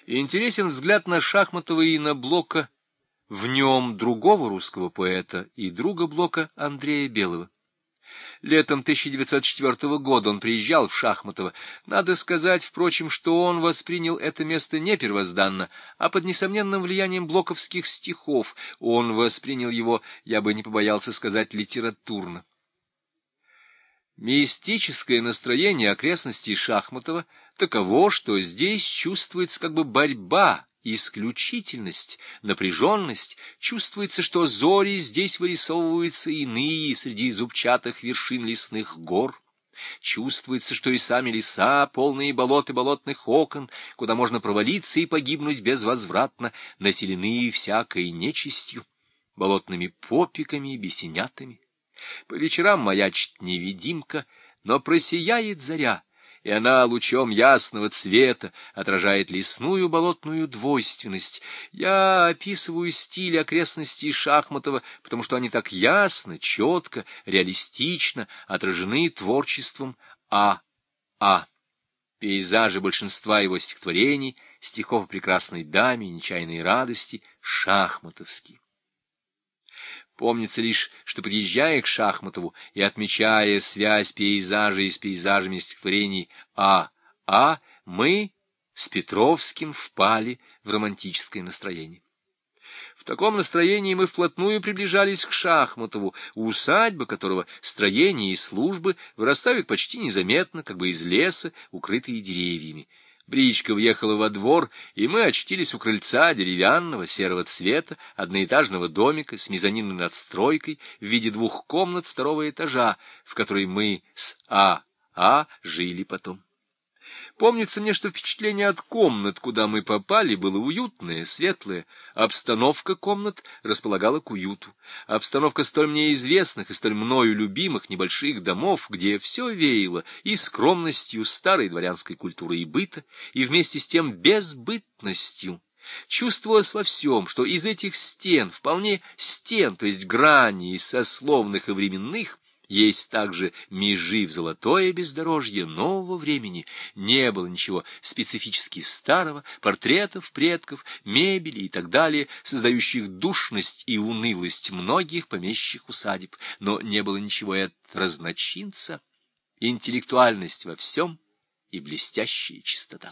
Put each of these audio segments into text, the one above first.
Интересен взгляд на Шахматова и на Блока, в нем другого русского поэта и друга Блока Андрея Белого. Летом 1904 года он приезжал в Шахматово. Надо сказать, впрочем, что он воспринял это место не первозданно, а под несомненным влиянием блоковских стихов. Он воспринял его, я бы не побоялся сказать, литературно. Мистическое настроение окрестностей Шахматова таково, что здесь чувствуется как бы борьба, исключительность, напряженность, чувствуется, что зори здесь вырисовываются иные среди зубчатых вершин лесных гор. Чувствуется, что и сами леса, полные болот и болотных окон, куда можно провалиться и погибнуть безвозвратно, населены всякой нечистью, болотными попиками и бесенятами. По вечерам маячит невидимка, но просияет заря, и она лучом ясного цвета отражает лесную болотную двойственность. Я описываю стиль окрестностей Шахматова, потому что они так ясно, четко, реалистично отражены творчеством А.А. Пейзажи большинства его стихотворений, стихов о прекрасной даме и нечаянной радости, шахматовские. Помнится лишь, что, подъезжая к Шахматову и отмечая связь пейзажей с пейзажами стихотворений А.А., мы с Петровским впали в романтическое настроение. В таком настроении мы вплотную приближались к Шахматову, усадьба которого строения и службы вырастают почти незаметно, как бы из леса, укрытые деревьями. Бричка въехала во двор, и мы очутились у крыльца деревянного серого цвета одноэтажного домика с мезонинной надстройкой в виде 2 комнат 2-го этажа, в которой мы с А.А. жили потом. Помнится мне, что впечатление от комнат, куда мы попали, было уютное, светлое. Обстановка комнат располагала к уюту. Обстановка столь мне известных и столь мною любимых небольших домов, где все веяло и скромностью старой дворянской культуры и быта, и вместе с тем безбытностью. Чувствовалось во всем, что из этих стен, вполне стен, то есть граней сословных и временных, есть также межи в золотое бездорожье нового времени. Не было ничего специфически старого, портретов предков, мебели и так далее, создающих душность и унылость многих помещичьих усадеб. Но не было ничего и от разночинца, интеллектуальность во всем и блестящая чистота.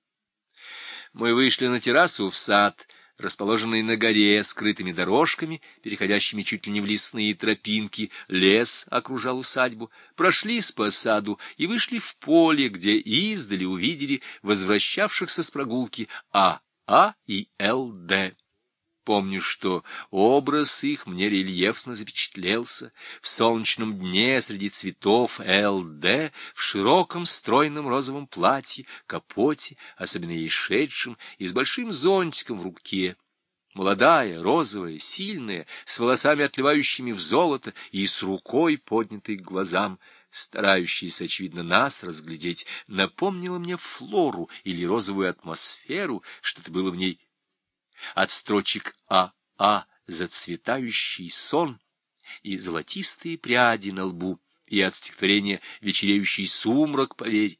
Мы вышли на террасу в сад, расположенный на горе, скрытыми дорожками, переходящими чуть ли не в лесные тропинки. Лес окружал усадьбу, прошли по саду и вышли в поле, где издали увидели возвращавшихся с прогулки А.А. и Л.Д. Помню, что образ их мне рельефно запечатлелся. В солнечном дне среди цветов Л.Д. в широком стройном розовом платье, капоте, особенно ей шедшем, и с большим зонтиком в руке. Молодая, розовая, сильная, с волосами, отливающими в золото, и с рукой, поднятой к глазам, старающаяся, очевидно, нас разглядеть, напомнила мне Флору или розовую атмосферу, что-то было в ней от строчек А.А. «Зацветающий сон» и «Золотистые пряди на лбу», и от стихотворения «Вечереющий сумрак, поверь».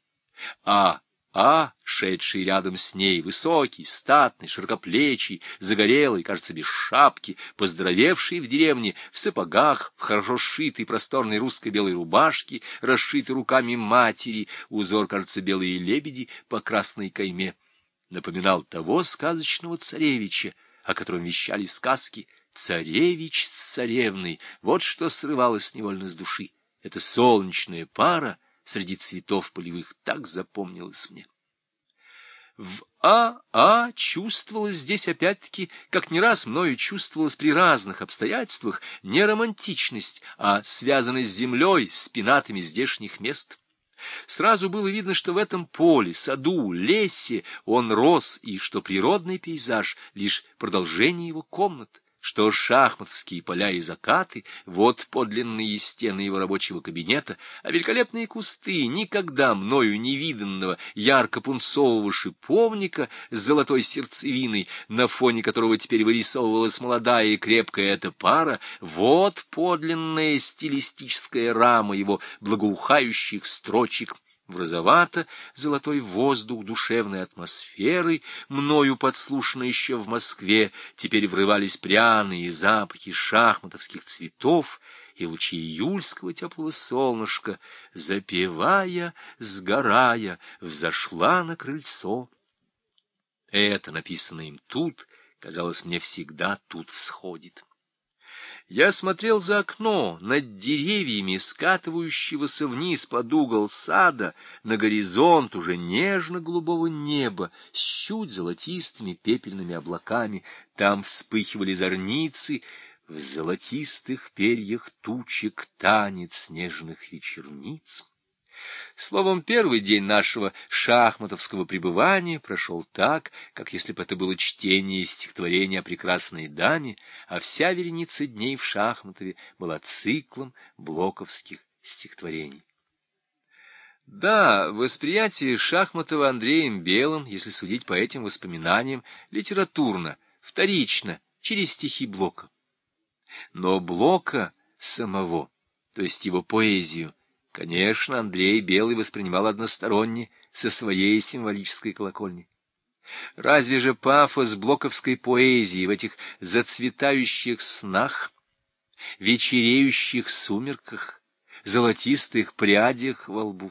А.А., шедший рядом с ней, высокий, статный, широкоплечий, загорелый, кажется, без шапки, поздоровевший в деревне, в сапогах, в хорошо сшитой просторной русской белой рубашке, расшитой руками матери, узор, кажется, белые лебеди по красной кайме, напоминал того сказочного царевича, о котором вещали сказки. Царевич с царевной, вот что срывалось невольно с души. Эта солнечная пара среди цветов полевых так запомнилась мне. В А.А. чувствовалось здесь опять-таки, как не раз мною чувствовалось при разных обстоятельствах, не романтичность, а связанность с землей, с пенатами здешних мест. Сразу было видно, что в этом поле, саду, лесе он рос, и что природный пейзаж — лишь продолжение его комнат, что шахматовские поля и закаты — вот подлинные стены его рабочего кабинета, а великолепные кусты никогда мною не виданного ярко-пунцового шиповника с золотой сердцевиной, на фоне которого теперь вырисовывалась молодая и крепкая эта пара, вот подлинная стилистическая рама его благоухающих строчек в розовато-золотой воздух душевной атмосферы, мною подслушанной еще в Москве, теперь врывались пряные запахи шахматовских цветов, и лучи июльского теплого солнышка, запевая, сгорая, взошла на крыльцо. Это, написанное им тут, казалось, мне всегда тут всходит. Я смотрел за окно, над деревьями, скатывающегося вниз под угол сада, на горизонт уже нежно-голубого неба, с чуть золотистыми пепельными облаками. Там вспыхивали зорницы, в золотистых перьях тучек танец снежных вечерниц. Словом, первый день нашего шахматовского пребывания прошел так, как если бы это было чтение стихотворения о прекрасной даме, а вся вереница дней в Шахматове была циклом блоковских стихотворений. Да, восприятие Шахматова Андреем Белым, если судить по этим воспоминаниям, литературно, вторично, через стихи Блока. Но Блока самого, то есть его поэзию, конечно, Андрей Белый воспринимал односторонне, со своей символической колокольни. Разве же пафос блоковской поэзии в этих зацветающих снах, вечереющих сумерках, золотистых прядях во лбу?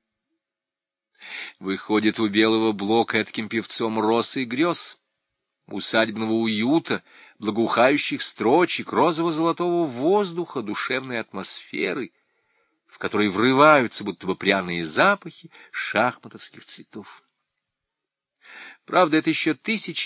Выходит, у Белого Блока этким певцом роз и грез, усадебного уюта, благоухающих строчек, розово-золотого воздуха, душевной атмосферы, в которой врываются будто бы пряные запахи шахматовских цветов. Правда, это еще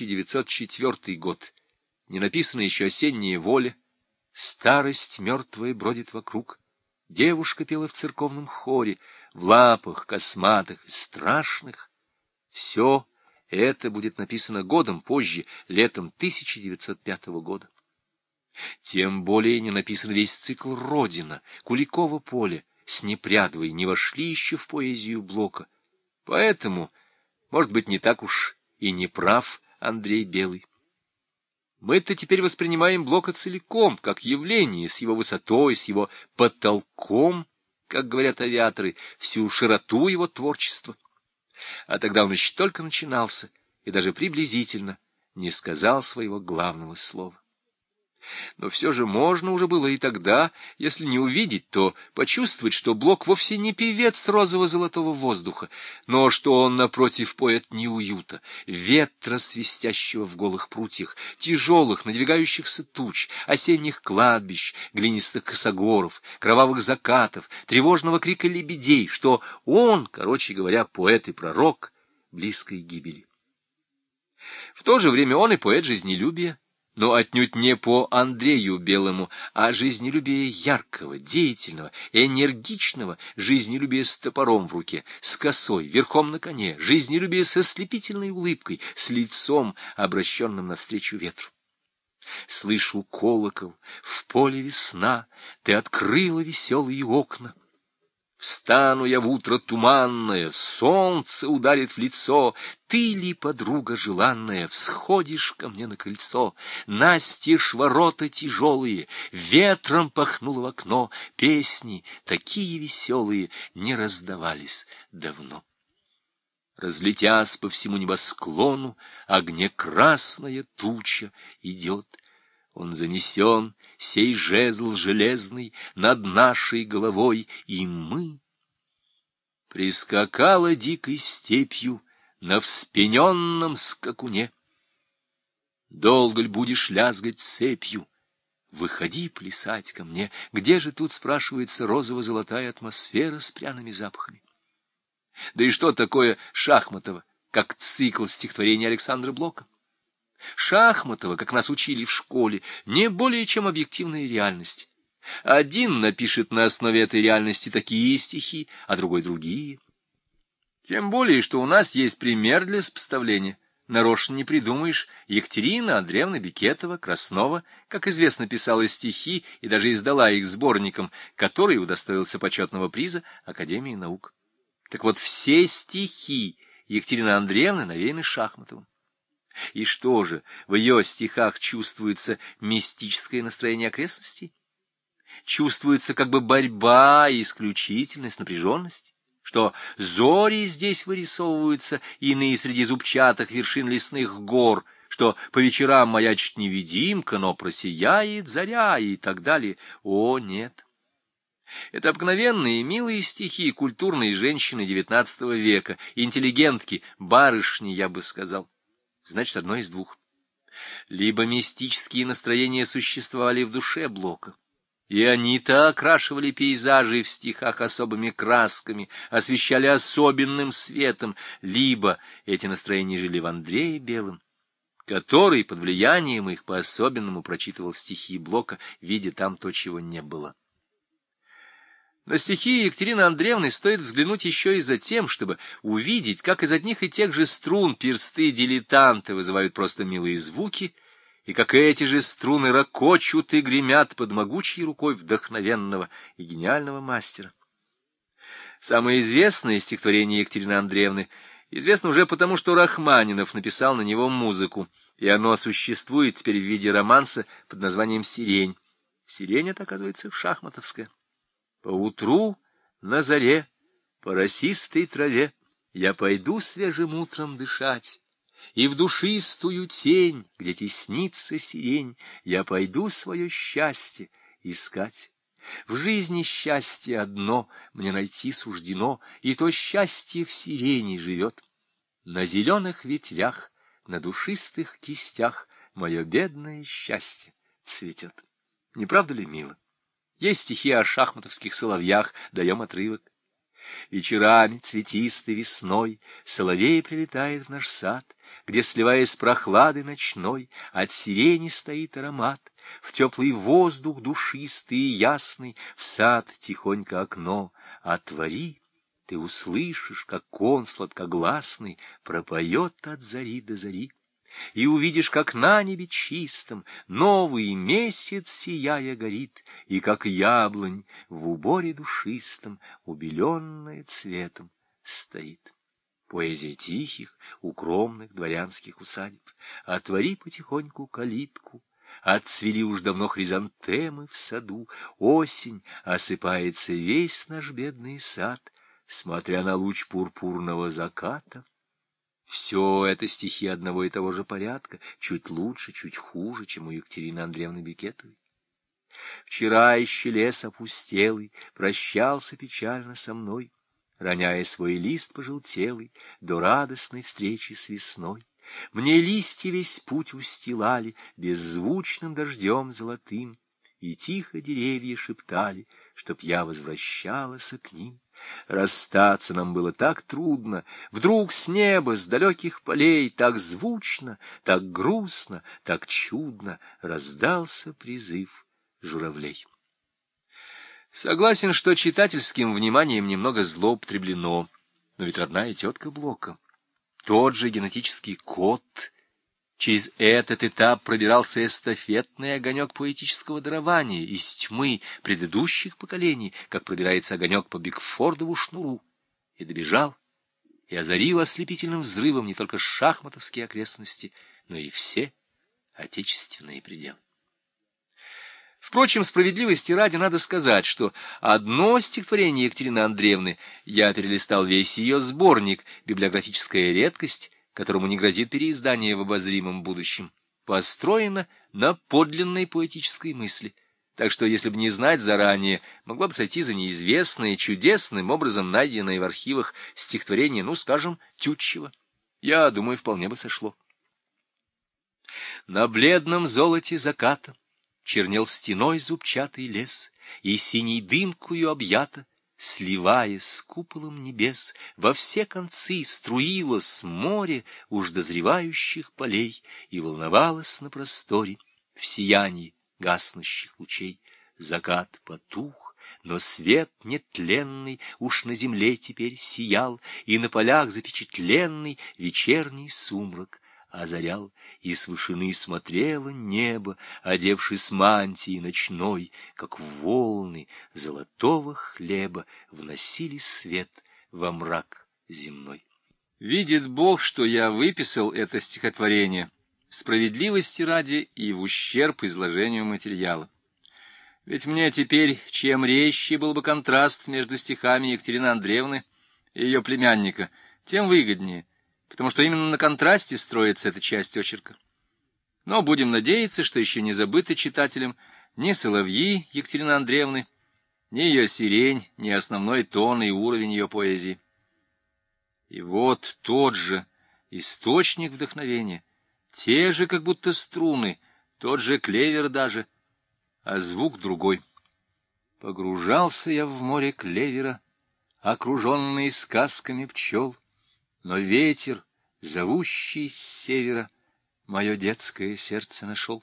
1904 год, не написана еще «Осенняя воля», старость мертвая бродит вокруг, девушка пела в церковном хоре, в лапах косматых и страшных. Все это будет написано годом позже, летом 1905 года. Тем более не написан весь цикл «Родина», Куликово поле, с Непрядовой не вошли еще в поэзию Блока. Поэтому, может быть, не так уж и не прав Андрей Белый. Мы-то теперь воспринимаем Блока целиком, как явление, с его высотой, с его потолком, как говорят авиаторы, всю широту его творчества. А тогда он еще только начинался и даже приблизительно не сказал своего главного слова. Но все же можно уже было и тогда, если не увидеть, то почувствовать, что Блок вовсе не певец розово-золотого воздуха, но что он, напротив, поэт неуюта, ветра, свистящего в голых прутьях, тяжелых, надвигающихся туч, осенних кладбищ, глинистых косогоров, кровавых закатов, тревожного крика лебедей, что он, короче говоря, поэт и пророк близкой гибели. В то же время он и поэт жизнелюбия, но отнюдь не по Андрею Белому, а жизнелюбие яркого, деятельного, энергичного, жизнелюбие с топором в руке, с косой, верхом на коне, жизнелюбие со слепительной улыбкой, с лицом, обращенным навстречу ветру. Слышу колокол, в поле весна, ты открыла веселые окна. Встану я в утро туманное, солнце ударит в лицо. Ты ли, подруга желанная, всходишь ко мне на крыльцо? Настежь ворота тяжелые, ветром пахнуло в окно. Песни, такие веселые, не раздавались давно. Разлетясь по всему небосклону, огнекрасная туча идет. Он занесен, сей жезл железный, над нашей головой, и мы. Прискакала дикой степью на вспененном скакуне. Долго ль будешь лязгать цепью? Выходи плясать ко мне. Где же тут, спрашивается, розово-золотая атмосфера с пряными запахами? Да и что такое Шахматова, как цикл стихотворений Александра Блока? Шахматова, как нас учили в школе, не более чем объективная реальность. Один напишет на основе этой реальности такие стихи, а другой другие. Тем более, что у нас есть пример для сопоставления. Нарочно не придумаешь. Екатерина Андреевна Бекетова, Краснова, как известно, писала стихи и даже издала их сборником, который удостоился почетного приза Академии наук. Так вот, все стихи Екатерины Андреевны навеяны Шахматовым. И что же, в ее стихах чувствуется мистическое настроение окрестностей? Чувствуется как бы борьба и исключительность, напряженность? что зори здесь вырисовываются, иные среди зубчатых вершин лесных гор, что по вечерам маячит невидимка, но просияет заря и так далее. О, нет! Это обыкновенные милые стихи культурной женщины XIX века, интеллигентки, барышни, я бы сказал. Значит, одно из двух. Либо мистические настроения существовали в душе Блока, и они-то окрашивали пейзажи в стихах особыми красками, освещали особенным светом, либо эти настроения жили в Андрее Белом, который под влиянием их по-особенному прочитывал стихи Блока, видя там то, чего не было. На стихи Екатерины Андреевны стоит взглянуть еще и за тем, чтобы увидеть, как из одних и тех же струн персты дилетанты вызывают просто милые звуки, и как эти же струны ракочут и гремят под могучей рукой вдохновенного и гениального мастера. Самое известное стихотворение Екатерины Андреевны известно уже потому, что Рахманинов написал на него музыку, и оно существует теперь в виде романса под названием «Сирень». Сирень это, оказывается, шахматовская. Поутру на заре, по росистой траве, я пойду свежим утром дышать, и в душистую тень, где теснится сирень, я пойду свое счастье искать. В жизни счастье одно мне найти суждено, и то счастье в сирени живет. На зеленых ветвях, на душистых кистях мое бедное счастье цветет. Не правда ли мило? Есть стихи о шахматовских соловьях, даем отрывок. Вечерами цветистой весной соловей прилетает в наш сад, где, сливаясь с прохладой ночной, от сирени стоит аромат. В теплый воздух душистый и ясный, в сад тихонько окно отвори, ты услышишь, как он сладкогласный пропоет от зари до зари. И увидишь, как на небе чистом новый месяц сияя горит, и как яблонь в уборе душистом, убеленная цветом, стоит. Поэзия тихих, укромных дворянских усадеб. Отвори потихоньку калитку, отцвели уж давно хризантемы в саду, осень осыпается весь наш бедный сад, смотря на луч пурпурного заката. Все это стихи одного и того же порядка, чуть лучше, чуть хуже, чем у Екатерины Андреевны Бекетовой. Вчера еще лес опустелый прощался печально со мной, роняя свой лист пожелтелый до радостной встречи с весной. Мне листья весь путь устилали беззвучным дождем золотым, и тихо деревья шептали, чтоб я возвращалась к ним. Расстаться нам было так трудно, вдруг с неба, с далеких полей, так звучно, так грустно, так чудно раздался призыв журавлей. Согласен, что читательским вниманием немного злоупотреблено, но ведь родная тетка Блока, тот же генетический код. Через этот этап пробирался эстафетный огонек поэтического дарования из тьмы предыдущих поколений, как пробирается огонек по Бигфордову шнуру, и добежал, и озарил ослепительным взрывом не только шахматовские окрестности, но и все отечественные пределы. Впрочем, справедливости ради надо сказать, что одно стихотворение Екатерины Андреевны, я перелистал весь ее сборник «Библиографическая редкость», которому не грозит переиздание в обозримом будущем, построено на подлинной поэтической мысли, так что, если бы не знать заранее, могла бы сойти за неизвестное, чудесным образом найденное в архивах стихотворение, ну, скажем, Тютчева. Я думаю, вполне бы сошло. На бледном золоте заката чернел стеной зубчатый лес, и синей дымкою объята, сливаясь с куполом небес, во все концы струилось море уж дозревающих полей и волновалось на просторе в сиянии гаснущих лучей. Закат потух, но свет нетленный уж на земле теперь сиял, и на полях запечатленный вечерний сумрак озарял, и с вышины смотрело небо, одевшись мантией ночной, как волны золотого хлеба вносили свет во мрак земной. Видит Бог, что я выписал это стихотворение справедливости ради и в ущерб изложению материала. Ведь мне теперь, чем резче был бы контраст между стихами Екатерины Андреевны и ее племянника, тем выгоднее, потому что именно на контрасте строится эта часть очерка. Но будем надеяться, что еще не забыты читателям ни соловьи Екатерины Андреевны, ни ее сирень, ни основной тон и уровень ее поэзии. И вот тот же источник вдохновения, те же как будто струны, тот же клевер даже, а звук другой. Погружался я в море клевера, окруженный сказками пчел, но ветер, зовущий с севера, мое детское сердце нашел.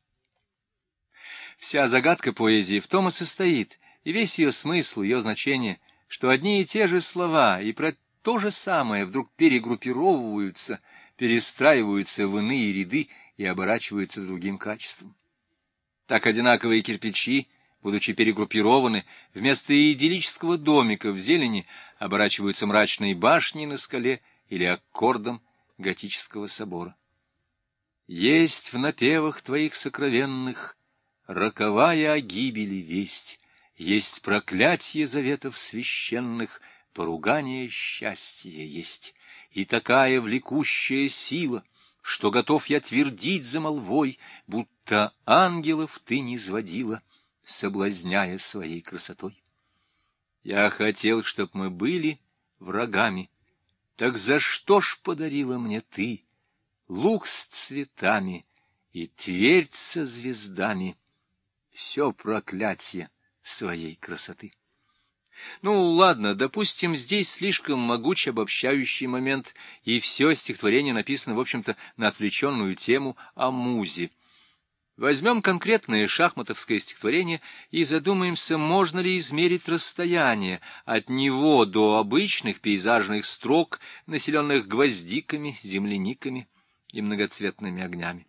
Вся загадка поэзии в том и состоит, и весь ее смысл, ее значение, что одни и те же слова и про то же самое вдруг перегруппировываются, перестраиваются в иные ряды и оборачиваются другим качеством. Так одинаковые кирпичи, будучи перегруппированы, вместо идиллического домика в зелени оборачиваются мрачной башней на скале или аккордом готического собора. Есть в напевах твоих сокровенных роковая о гибели весть, есть проклятие заветов священных, поругание счастья есть, и такая влекущая сила, что готов я твердить за молвой, будто ангелов ты низводила, соблазняя своей красотой. Я хотел, чтоб мы были врагами, так за что ж подарила мне ты лук с цветами и твердь со звездами, все проклятие своей красоты? Ну, ладно, допустим, здесь слишком могуч обобщающий момент, и все стихотворение написано, в общем-то, на отвлеченную тему о музе. Возьмем конкретное шахматовское стихотворение и задумаемся, можно ли измерить расстояние от него до обычных пейзажных строк, населенных гвоздиками, земляниками и многоцветными огнями.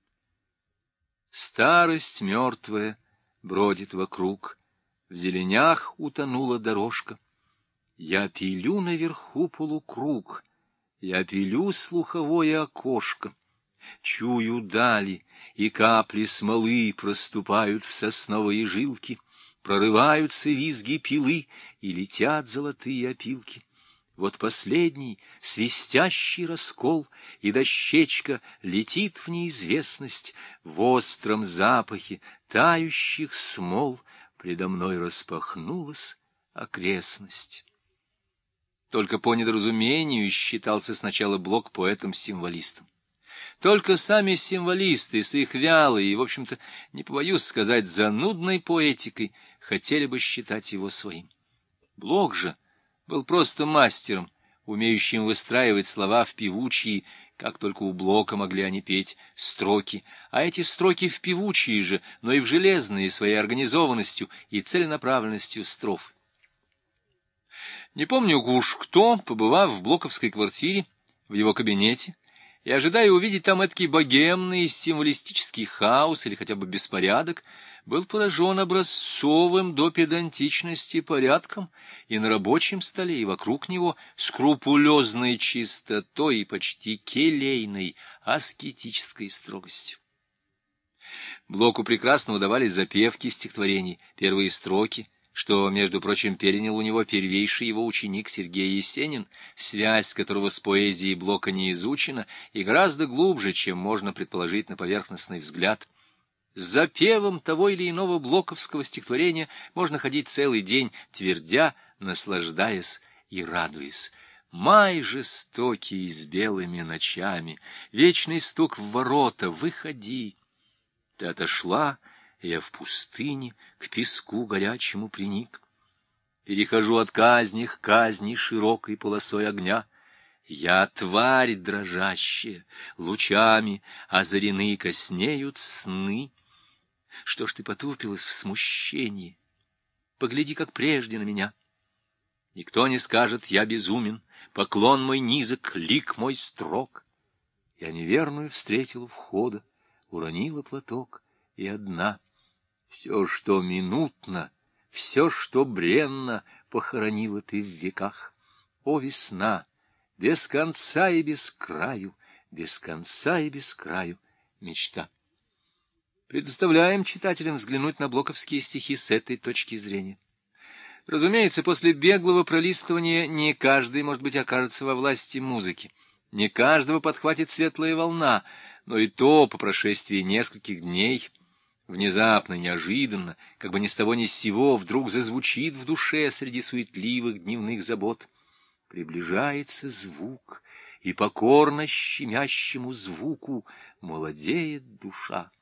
Старость мертвая бродит вокруг, в зеленях утонула дорожка. Я пилю наверху полукруг, я пилю слуховое окошко. Чую дали, и капли смолы проступают в сосновые жилки, прорываются визги пилы, и летят золотые опилки. Вот последний свистящий раскол, и дощечка летит в неизвестность, в остром запахе тающих смол предо мной распахнулась окрестность. Только по недоразумению считался сначала Блок поэтом-символистом. Только сами символисты с их вялой и, в общем-то, не побоюсь сказать, занудной поэтикой хотели бы считать его своим. Блок же был просто мастером, умеющим выстраивать слова в певучие, как только у Блока могли они петь, строки, а эти строки в певучие же, но и в железные своей организованностью и целенаправленностью строфы. Не помню уж кто, побывав в блоковской квартире, в его кабинете, и ожидая увидеть там эдакий богемный символистический хаос или хотя бы беспорядок, был поражен образцовым до педантичности порядком и на рабочем столе, и вокруг него скрупулезной чистотой и почти келейной аскетической строгостью. Блоку прекрасно удавались запевки стихотворений, первые строки, что, между прочим, перенял у него первейший его ученик Сергей Есенин, связь которого с поэзией Блока не изучена и гораздо глубже, чем можно предположить на поверхностный взгляд. С запевом того или иного блоковского стихотворения можно ходить целый день, твердя, наслаждаясь и радуясь. Май жестокий с белыми ночами, вечный стук в ворота, выходи. Ты отошла, и я в пустыне к песку горячему приник. Перехожу от казни к казни широкой полосой огня. Я тварь дрожащая, лучами озарены коснеют сны. Что ж ты потупилась в смущении? Погляди, как прежде на меня. Никто не скажет, я безумен, поклон мой низок, лик мой строг. Я неверную встретила у входа, уронила платок и одна. Все, что минутно, все, что бренно, похоронила ты в веках. О, весна, без конца и без краю, без конца и без краю мечта. Предоставляем читателям взглянуть на блоковские стихи с этой точки зрения. Разумеется, после беглого пролистывания не каждый, может быть, окажется во власти музыки, не каждого подхватит светлая волна, но и то по прошествии нескольких дней внезапно, неожиданно, как бы ни с того ни с сего, вдруг зазвучит в душе среди суетливых дневных забот. Приближается звук, и покорно щемящему звуку молодеет душа.